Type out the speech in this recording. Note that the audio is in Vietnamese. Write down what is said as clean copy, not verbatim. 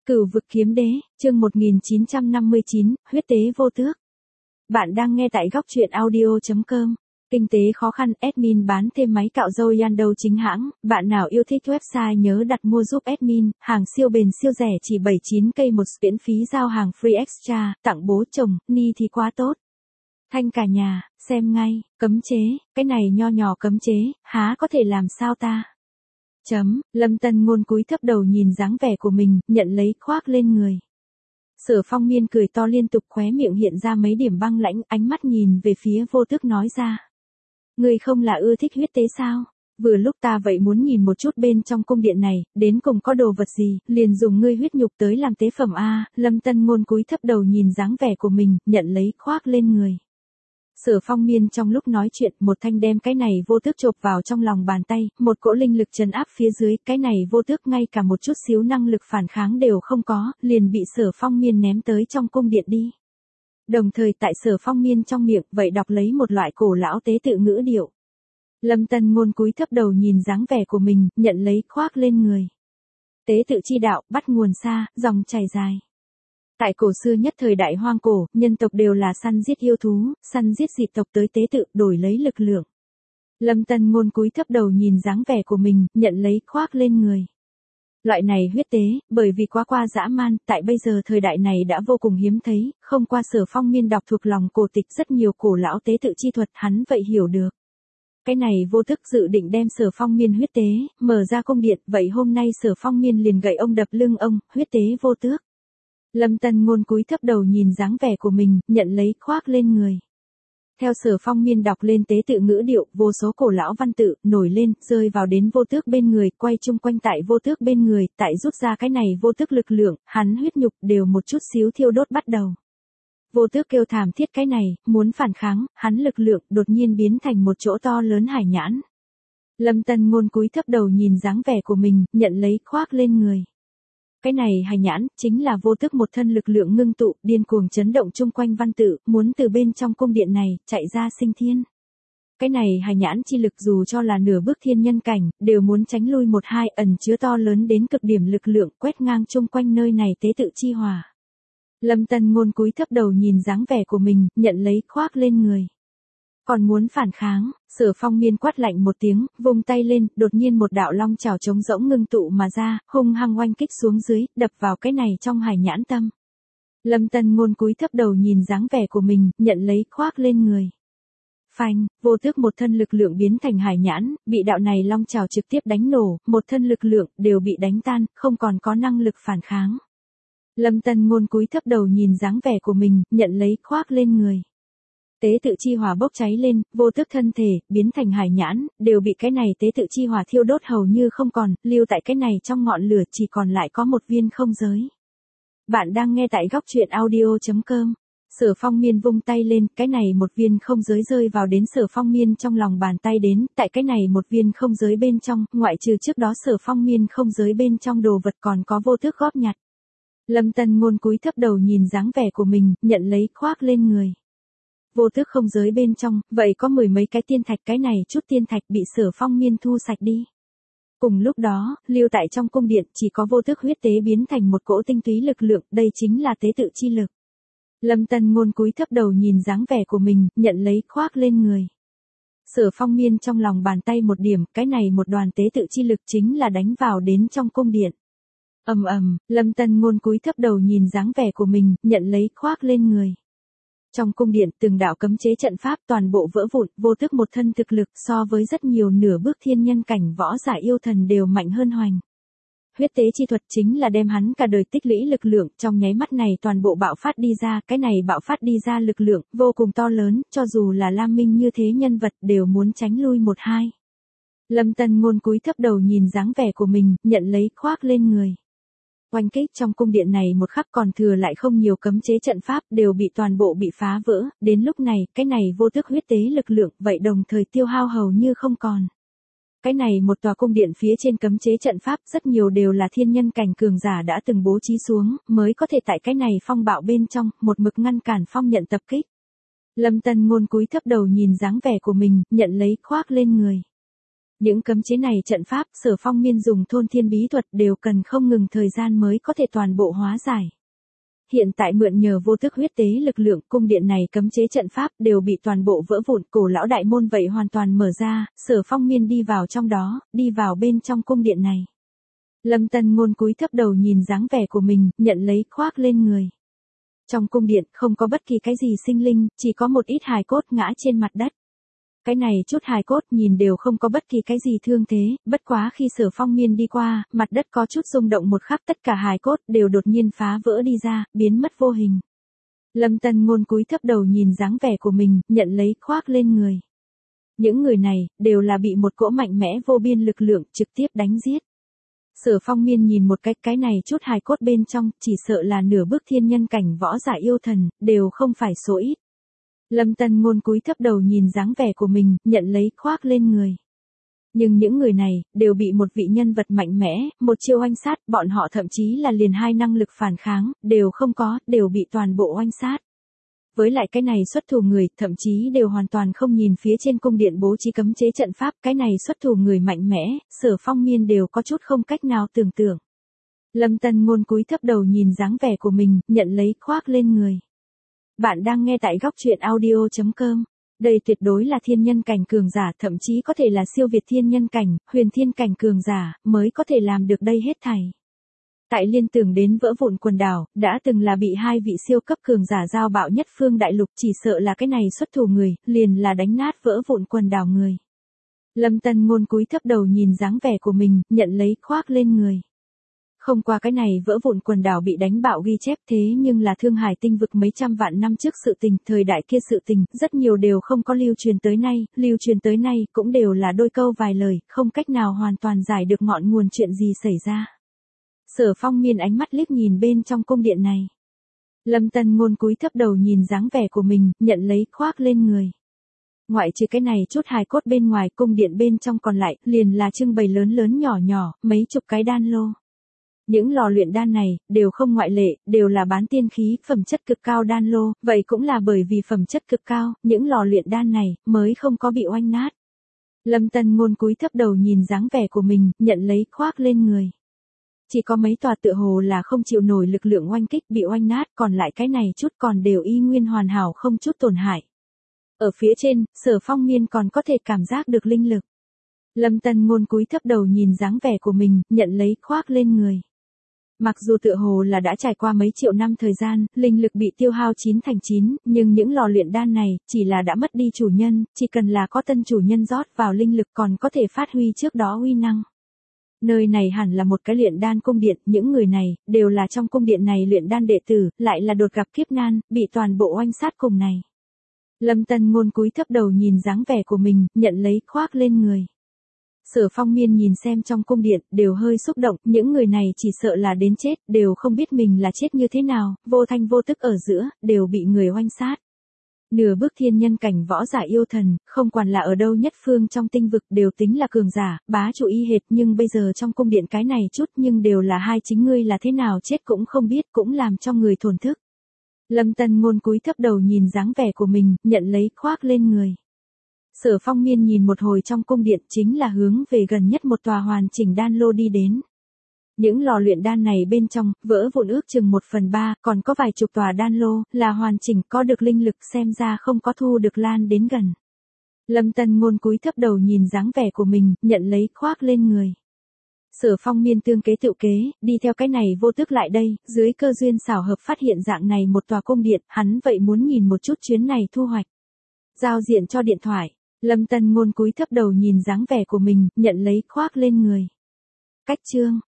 Cửu vực kiếm đế, chương 1959, huyết tế vô tước. Bạn đang nghe tại góc truyện audio.com. Kinh tế khó khăn, admin bán thêm máy cạo râu Yando chính hãng. Bạn nào yêu thích website nhớ đặt mua giúp admin, hàng siêu bền siêu rẻ chỉ 79k một, miễn phí giao hàng free extra, tặng bố chồng, ni thì quá tốt. Thanh cả nhà, xem ngay, cấm chế, cái này nho nhỏ cấm chế, há có thể làm sao ta? Lâm Tân Ngôn cúi thấp đầu nhìn dáng vẻ của mình, nhận lấy khoác lên người. Sở Phong Miên cười to liên tục, khóe miệng hiện ra mấy điểm băng lãnh, ánh mắt nhìn về phía Vô Tước nói ra. Ngươi không là ưa thích huyết tế sao? Vừa lúc ta vậy muốn nhìn một chút bên trong cung điện này, đến cùng có đồ vật gì, liền dùng ngươi huyết nhục tới làm tế phẩm a. Lâm Tân Ngôn cúi thấp đầu nhìn dáng vẻ của mình, nhận lấy khoác lên người. Sở Phong Miên trong lúc nói chuyện, một thanh đem cái này Vô Tước chộp vào trong lòng bàn tay, một cỗ linh lực trấn áp phía dưới, cái này Vô Tước ngay cả một chút xíu năng lực phản kháng đều không có, liền bị Sở Phong Miên ném tới trong cung điện đi. Đồng thời tại Sở Phong Miên trong miệng, vậy đọc lấy một loại cổ lão tế tự ngữ điệu. Lâm Tân Ngôn cúi thấp đầu nhìn dáng vẻ của mình, nhận lấy khoác lên người. Tế tự chi đạo, bắt nguồn xa, dòng chảy dài. Tại cổ xưa nhất thời đại hoang cổ, nhân tộc đều là săn giết yêu thú, săn giết dị tộc tới tế tự, đổi lấy lực lượng. Lâm Tân Ngôn cúi thấp đầu nhìn dáng vẻ của mình, nhận lấy khoác lên người. Loại này huyết tế, bởi vì quá dã man, tại bây giờ thời đại này đã vô cùng hiếm thấy, không qua Sở Phong Miên đọc thuộc lòng cổ tịch rất nhiều cổ lão tế tự chi thuật, hắn vậy hiểu được. Cái này Vô Tước dự định đem Sở Phong Miên huyết tế, mở ra cung điện, vậy hôm nay Sở Phong Miên liền gậy ông đập lưng ông, huyết tế Vô Tước. Lâm Tân Ngôn cúi thấp đầu nhìn dáng vẻ của mình, nhận lấy khoác lên người. Theo Sở Phong Miên đọc lên tế tự ngữ điệu, vô số cổ lão văn tự nổi lên, rơi vào đến Vô Tước bên người, quay chung quanh tại Vô Tước bên người, tại rút ra cái này Vô Tước lực lượng, hắn huyết nhục đều một chút xíu thiêu đốt bắt đầu. Vô Tước kêu thảm thiết cái này, muốn phản kháng, hắn lực lượng đột nhiên biến thành một chỗ to lớn hải nhãn. Lâm Tân Ngôn cúi thấp đầu nhìn dáng vẻ của mình, nhận lấy khoác lên người. Cái này hải nhãn, chính là Vô Tước một thân lực lượng ngưng tụ, điên cuồng chấn động chung quanh văn tự, muốn từ bên trong cung điện này, chạy ra sinh thiên. Cái này hải nhãn chi lực dù cho là nửa bước thiên nhân cảnh, đều muốn tránh lui một hai, ẩn chứa to lớn đến cực điểm lực lượng, quét ngang chung quanh nơi này tế tự chi hỏa. Lâm Tân Ngôn cúi thấp đầu nhìn dáng vẻ của mình, nhận lấy khoác lên người. Còn muốn phản kháng, Sở Phong Miên quát lạnh một tiếng, vung tay lên, đột nhiên một đạo long chảo trống rỗng ngưng tụ mà ra, hung hăng oanh kích xuống dưới, đập vào cái này trong hải nhãn tâm. Lâm Tân Ngôn cúi thấp đầu nhìn dáng vẻ của mình, nhận lấy khoác lên người. Phanh, Vô Tước một thân lực lượng biến thành hải nhãn, bị đạo này long chảo trực tiếp đánh nổ, một thân lực lượng đều bị đánh tan, không còn có năng lực phản kháng. Lâm Tân Ngôn cúi thấp đầu nhìn dáng vẻ của mình, nhận lấy khoác lên người. Tế tự chi hỏa bốc cháy lên, Vô Tước thân thể, biến thành hải nhãn, đều bị cái này tế tự chi hỏa thiêu đốt hầu như không còn, lưu tại cái này trong ngọn lửa chỉ còn lại có một viên không giới. Bạn đang nghe tại góc truyện audio.com. Sở Phong Miên vung tay lên, cái này một viên không giới rơi vào đến Sở Phong Miên trong lòng bàn tay đến, tại cái này một viên không giới bên trong, ngoại trừ trước đó Sở Phong Miên không giới bên trong đồ vật còn có Vô Tước góp nhặt. Lâm Tân Ngôn cúi thấp đầu nhìn dáng vẻ của mình, nhận lấy khoác lên người. Vô Tước không giới bên trong, vậy có mười mấy cái tiên thạch, cái này chút tiên thạch bị Sở Phong Miên thu sạch đi. Cùng lúc đó, lưu tại trong cung điện chỉ có Vô Tước huyết tế biến thành một cỗ tinh túy lực lượng, đây chính là tế tự chi lực. Lâm Tân Ngôn cúi thấp đầu nhìn dáng vẻ của mình, nhận lấy khoác lên người. Sở Phong Miên trong lòng bàn tay một điểm, cái này một đoàn tế tự chi lực chính là đánh vào đến trong cung điện. Lâm Tân Ngôn cúi thấp đầu nhìn dáng vẻ của mình, nhận lấy khoác lên người. Trong cung điện, từng đạo cấm chế trận pháp toàn bộ vỡ vụn, Vô Tước một thân thực lực so với rất nhiều nửa bước thiên nhân cảnh võ giả yêu thần đều mạnh hơn hoành. Huyết tế chi thuật chính là đem hắn cả đời tích lũy lực lượng, trong nháy mắt này toàn bộ bạo phát đi ra, cái này bạo phát đi ra lực lượng, vô cùng to lớn, cho dù là Lam Minh như thế nhân vật đều muốn tránh lui một hai. Lâm Tân Ngôn cúi thấp đầu nhìn dáng vẻ của mình, nhận lấy khoác lên người. Oanh kích trong cung điện này một khắc còn thừa lại không nhiều cấm chế trận pháp đều bị toàn bộ bị phá vỡ, đến lúc này, cái này Vô Tước huyết tế lực lượng, vậy đồng thời tiêu hao hầu như không còn. Cái này một tòa cung điện phía trên cấm chế trận pháp rất nhiều đều là thiên nhân cảnh cường giả đã từng bố trí xuống, mới có thể tại cái này phong bạo bên trong, một mực ngăn cản phong nhận tập kích. Lâm Tân Ngôn cúi thấp đầu nhìn dáng vẻ của mình, nhận lấy khoác lên người. Những cấm chế này trận pháp Sở Phong Miên dùng thôn thiên bí thuật đều cần không ngừng thời gian mới có thể toàn bộ hóa giải. Hiện tại mượn nhờ vô thức huyết tế lực lượng, cung điện này cấm chế trận pháp đều bị toàn bộ vỡ vụn, cổ lão đại môn vậy hoàn toàn mở ra, Sở Phong Miên đi vào trong đó, đi vào bên trong cung điện này. Lâm Tân Ngôn cúi thấp đầu nhìn dáng vẻ của mình, nhận lấy khoác lên người. Trong cung điện không có bất kỳ cái gì sinh linh, chỉ có một ít hài cốt ngã trên mặt đất. Cái này chút hài cốt nhìn đều không có bất kỳ cái gì thương thế, bất quá khi Sở Phong Miên đi qua, mặt đất có chút rung động một khắc, tất cả hài cốt đều đột nhiên phá vỡ đi ra, biến mất vô hình. Lâm Tân Ngôn cúi thấp đầu nhìn dáng vẻ của mình, nhận lấy khoác lên người. Những người này đều là bị một cỗ mạnh mẽ vô biên lực lượng trực tiếp đánh giết. Sở Phong Miên nhìn một cái này chút hài cốt bên trong, chỉ sợ là nửa bước thiên nhân cảnh võ giả yêu thần, đều không phải số ít. Lâm Tân Ngôn cúi thấp đầu nhìn dáng vẻ của mình, nhận lấy khoác lên người. Nhưng những người này, đều bị một vị nhân vật mạnh mẽ, một chiêu oanh sát, bọn họ thậm chí là liền hai năng lực phản kháng, đều không có, đều bị toàn bộ oanh sát. Với lại cái này xuất thủ người, thậm chí đều hoàn toàn không nhìn phía trên cung điện bố trí cấm chế trận pháp, cái này xuất thủ người mạnh mẽ, Sở Phong Miên đều có chút không cách nào tưởng tượng. Lâm Tân Ngôn cúi thấp đầu nhìn dáng vẻ của mình, nhận lấy khoác lên người. Bạn đang nghe tại góc truyện audio.com. Đây tuyệt đối là thiên nhân cảnh cường giả, thậm chí có thể là siêu việt thiên nhân cảnh, huyền thiên cảnh cường giả, mới có thể làm được đây hết thảy. Tại liên tưởng đến vỡ vụn quần đảo, đã từng là bị hai vị siêu cấp cường giả giao bạo nhất phương đại lục, chỉ sợ là cái này xuất thủ người, liền là đánh nát vỡ vụn quần đảo người. Lâm Tân Ngôn cúi thấp đầu nhìn dáng vẻ của mình, nhận lấy khoác lên người. Không qua cái này vỡ vụn quần đảo bị đánh bạo ghi chép, thế nhưng là Thương Hải tinh vực mấy trăm vạn năm trước sự tình, thời đại kia sự tình, rất nhiều đều không có lưu truyền tới nay, lưu truyền tới nay cũng đều là đôi câu vài lời, không cách nào hoàn toàn giải được ngọn nguồn chuyện gì xảy ra. Sở Phong Miên ánh mắt liếc nhìn bên trong cung điện này. Lâm Tân Ngôn cúi thấp đầu nhìn dáng vẻ của mình, nhận lấy khoác lên người. Ngoại trừ cái này chút hài cốt bên ngoài, cung điện bên trong còn lại, liền là trưng bày lớn lớn nhỏ nhỏ, mấy chục cái đan lô. Những lò luyện đan này, đều không ngoại lệ, đều là bán tiên khí, phẩm chất cực cao đan lô, vậy cũng là bởi vì phẩm chất cực cao, những lò luyện đan này, mới không có bị oanh nát. Lâm Tân Ngôn cúi thấp đầu nhìn dáng vẻ của mình, nhận lấy khoác lên người. Chỉ có mấy tòa tựa hồ là không chịu nổi lực lượng oanh kích bị oanh nát, còn lại cái này chút còn đều y nguyên hoàn hảo không chút tổn hại. Ở phía trên, Sở Phong Miên còn có thể cảm giác được linh lực. Lâm Tân Ngôn cúi thấp đầu nhìn dáng vẻ của mình, nhận lấy khoác lên người. Mặc dù tựa hồ là đã trải qua mấy triệu năm thời gian, linh lực bị tiêu hao 9/9, nhưng những lò luyện đan này, chỉ là đã mất đi chủ nhân, chỉ cần là có tân chủ nhân rót vào linh lực còn có thể phát huy trước đó uy năng. Nơi này hẳn là một cái luyện đan cung điện, những người này, đều là trong cung điện này luyện đan đệ tử, lại là đột gặp kiếp nan, bị toàn bộ oanh sát cùng này. Lâm Tân Ngôn cúi thấp đầu nhìn dáng vẻ của mình, nhận lấy khoác lên người. Sở Phong Miên nhìn xem trong cung điện, đều hơi xúc động, những người này chỉ sợ là đến chết, đều không biết mình là chết như thế nào, vô thanh vô tức ở giữa, đều bị người oanh sát. Nửa bước thiên nhân cảnh võ giả yêu thần, không quản là ở đâu nhất phương trong tinh vực đều tính là cường giả, bá chủ y hệt, nhưng bây giờ trong cung điện cái này chút nhưng đều là hai chính ngươi là thế nào chết cũng không biết, cũng làm cho người thổn thức. Lâm Tân Ngôn cúi thấp đầu nhìn dáng vẻ của mình, nhận lấy khoác lên người. Sở Phong Miên nhìn một hồi trong cung điện, chính là hướng về gần nhất một tòa hoàn chỉnh đan lô đi đến. Những lò luyện đan này bên trong, vỡ vụn ước chừng 1/3, còn có vài chục tòa đan lô, là hoàn chỉnh, có được linh lực, xem ra không có thu được lan đến gần. Lâm Tân Ngôn cúi thấp đầu nhìn dáng vẻ của mình, nhận lấy khoác lên người. Sở Phong Miên tương kế tự kế, đi theo cái này vô tức lại đây, dưới cơ duyên xảo hợp phát hiện dạng này một tòa cung điện, hắn vậy muốn nhìn một chút chuyến này thu hoạch. Giao diện cho điện thoại, Lâm Tân Ngôn cúi thấp đầu nhìn dáng vẻ của mình, nhận lấy khoác lên người. Cách chương